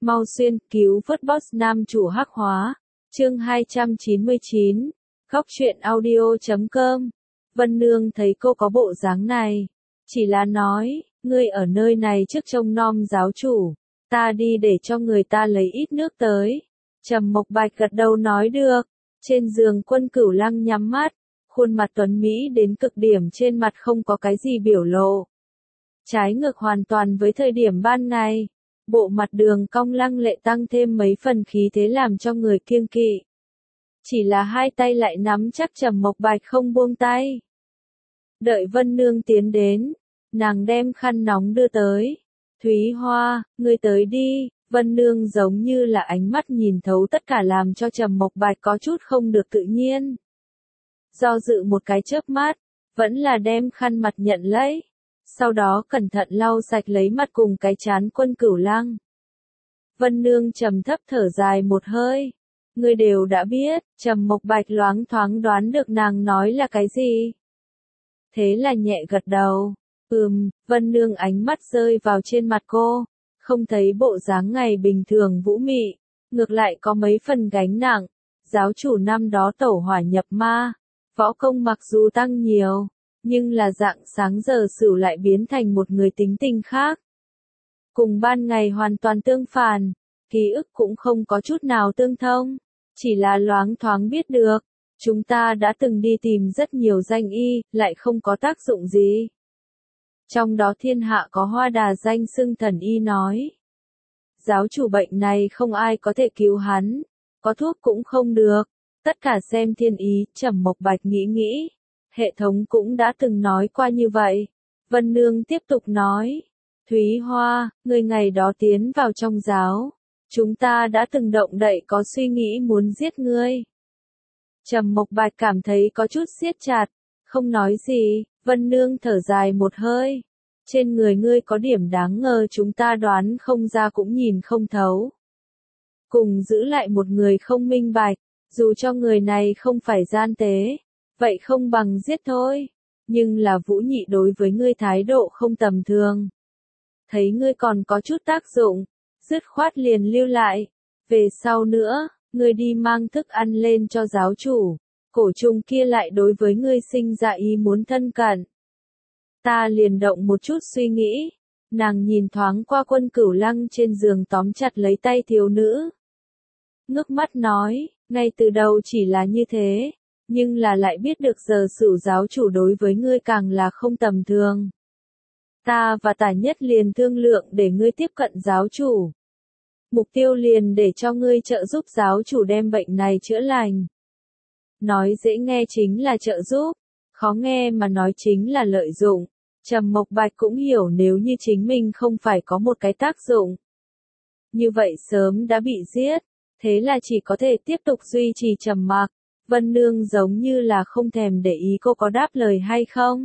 Mau xuyên, cứu vớt boss nam chủ hắc hóa. Chương 299. Góc truyện audio.com. Vân Nương thấy cô có bộ dáng này, chỉ là nói, ngươi ở nơi này trước trông nom giáo chủ, ta đi để cho người ta lấy ít nước tới. Trầm Mộc Bạch gật đầu nói được. Trên giường Quân Cửu Lăng nhắm mắt, khuôn mặt tuấn mỹ đến cực điểm, trên mặt không có cái gì biểu lộ. Trái ngược hoàn toàn với thời điểm ban ngày, bộ mặt đường cong lăng lệ tăng thêm mấy phần khí thế làm cho người kiêng kỵ. Chỉ là hai tay lại nắm chắc, Trầm Mộc Bạch không buông tay. Đợi Vân Nương tiến đến, nàng đem khăn nóng đưa tới. Thúy Hoa, ngươi tới đi. Vân Nương giống như là ánh mắt nhìn thấu tất cả làm cho Trầm Mộc Bạch có chút không được tự nhiên. Do dự một cái chớp mắt, vẫn là đem khăn mặt nhận lấy. Sau đó cẩn thận lau sạch lấy mặt cùng cái trán Quân Cửu Lăng. Vân Nương trầm thấp thở dài một hơi. Ngươi đều đã biết. Trầm Mộc Bạch loáng thoáng đoán được nàng nói là cái gì. Thế là nhẹ gật đầu. Vân Nương ánh mắt rơi vào trên mặt cô, không thấy bộ dáng ngày bình thường vũ mị, ngược lại có mấy phần gánh nặng. Giáo chủ năm đó tẩu hỏa nhập ma, võ công mặc dù tăng nhiều, nhưng là dạng sáng giờ Sửu lại biến thành một người tính tình khác. Cùng ban ngày hoàn toàn tương phản, ký ức cũng không có chút nào tương thông, chỉ là loáng thoáng biết được. Chúng ta đã từng đi tìm rất nhiều danh y, lại không có tác dụng gì. Trong đó thiên hạ có Hoa Đà danh xưng thần y nói. Giáo chủ bệnh này không ai có thể cứu hắn, có thuốc cũng không được, tất cả xem thiên ý. Trầm Mộc Bạch nghĩ nghĩ, hệ thống cũng đã từng nói qua như vậy. Vân Nương tiếp tục nói, Thúy Hoa, ngươi ngày đó tiến vào trong giáo, chúng ta đã từng động đậy có suy nghĩ muốn giết ngươi. Trầm Mộc Bạch cảm thấy có chút siết chặt, không nói gì. Vân Nương thở dài một hơi. Trên người ngươi có điểm đáng ngờ chúng ta đoán không ra cũng nhìn không thấu. Cùng giữ lại một người không minh bạch, dù cho người này không phải gian tế, vậy không bằng giết thôi. Nhưng là Vũ Nhị đối với ngươi thái độ không tầm thường. Thấy ngươi còn có chút tác dụng, dứt khoát liền lưu lại. Về sau nữa, ngươi đi mang thức ăn lên cho giáo chủ. Cổ trùng kia lại đối với ngươi sinh ra ý muốn thân cận. Ta liền động một chút suy nghĩ. Nàng nhìn thoáng qua Quân Cửu Lăng trên giường tóm chặt lấy tay thiếu nữ. Ngước mắt nói, ngay từ đầu chỉ là như thế, nhưng là lại biết được giờ Sửu giáo chủ đối với ngươi càng là không tầm thường. Ta và Tả Nhất liền thương lượng để ngươi tiếp cận giáo chủ. Mục tiêu liền để cho ngươi trợ giúp giáo chủ đem bệnh này chữa lành. Nói dễ nghe chính là trợ giúp, khó nghe mà nói chính là lợi dụng. Trầm Mộc Bạch cũng hiểu nếu như chính mình không phải có một cái tác dụng, như vậy sớm đã bị giết, thế là chỉ có thể tiếp tục duy trì trầm mặc. Vân Nương giống như là không thèm để ý cô có đáp lời hay không.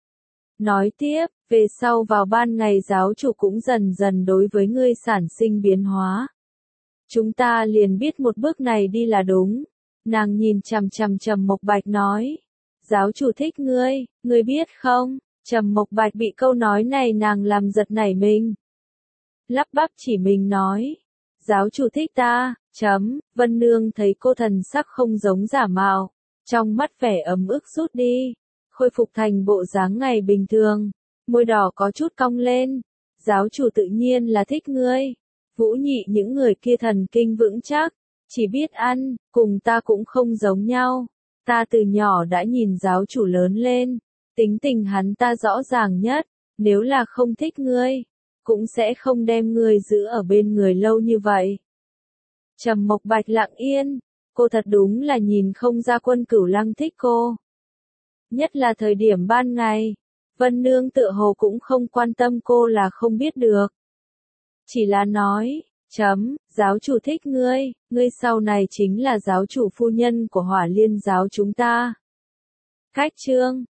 Nói tiếp, về sau vào ban ngày giáo chủ cũng dần dần đối với ngươi sản sinh biến hóa. Chúng ta liền biết một bước này đi là đúng. Nàng nhìn chằm chằm Trầm Mộc Bạch nói, giáo chủ thích ngươi, ngươi biết không? Trầm Mộc Bạch bị câu nói này nàng làm giật nảy mình. Lắp bắp chỉ mình nói, giáo chủ thích ta, Vân Nương thấy cô thần sắc không giống giả mạo, trong mắt vẻ ấm ức rút đi, khôi phục thành bộ dáng ngày bình thường, môi đỏ có chút cong lên. Giáo chủ tự nhiên là thích ngươi. Vũ Nhị những người kia thần kinh vững chắc, chỉ biết ăn, cùng ta cũng không giống nhau. Ta từ nhỏ đã nhìn giáo chủ lớn lên, tính tình hắn ta rõ ràng nhất, nếu là không thích ngươi, cũng sẽ không đem ngươi giữ ở bên người lâu như vậy. Trầm Mộc Bạch lặng yên, cô thật đúng là nhìn không ra Quân Cửu Lăng thích cô. Nhất là thời điểm ban ngày, Vân Nương tựa hồ cũng không quan tâm cô là không biết được. Chỉ là nói, giáo chủ thích ngươi, ngươi sau này chính là giáo chủ phu nhân của Hỏa Liên giáo chúng ta. Khách chương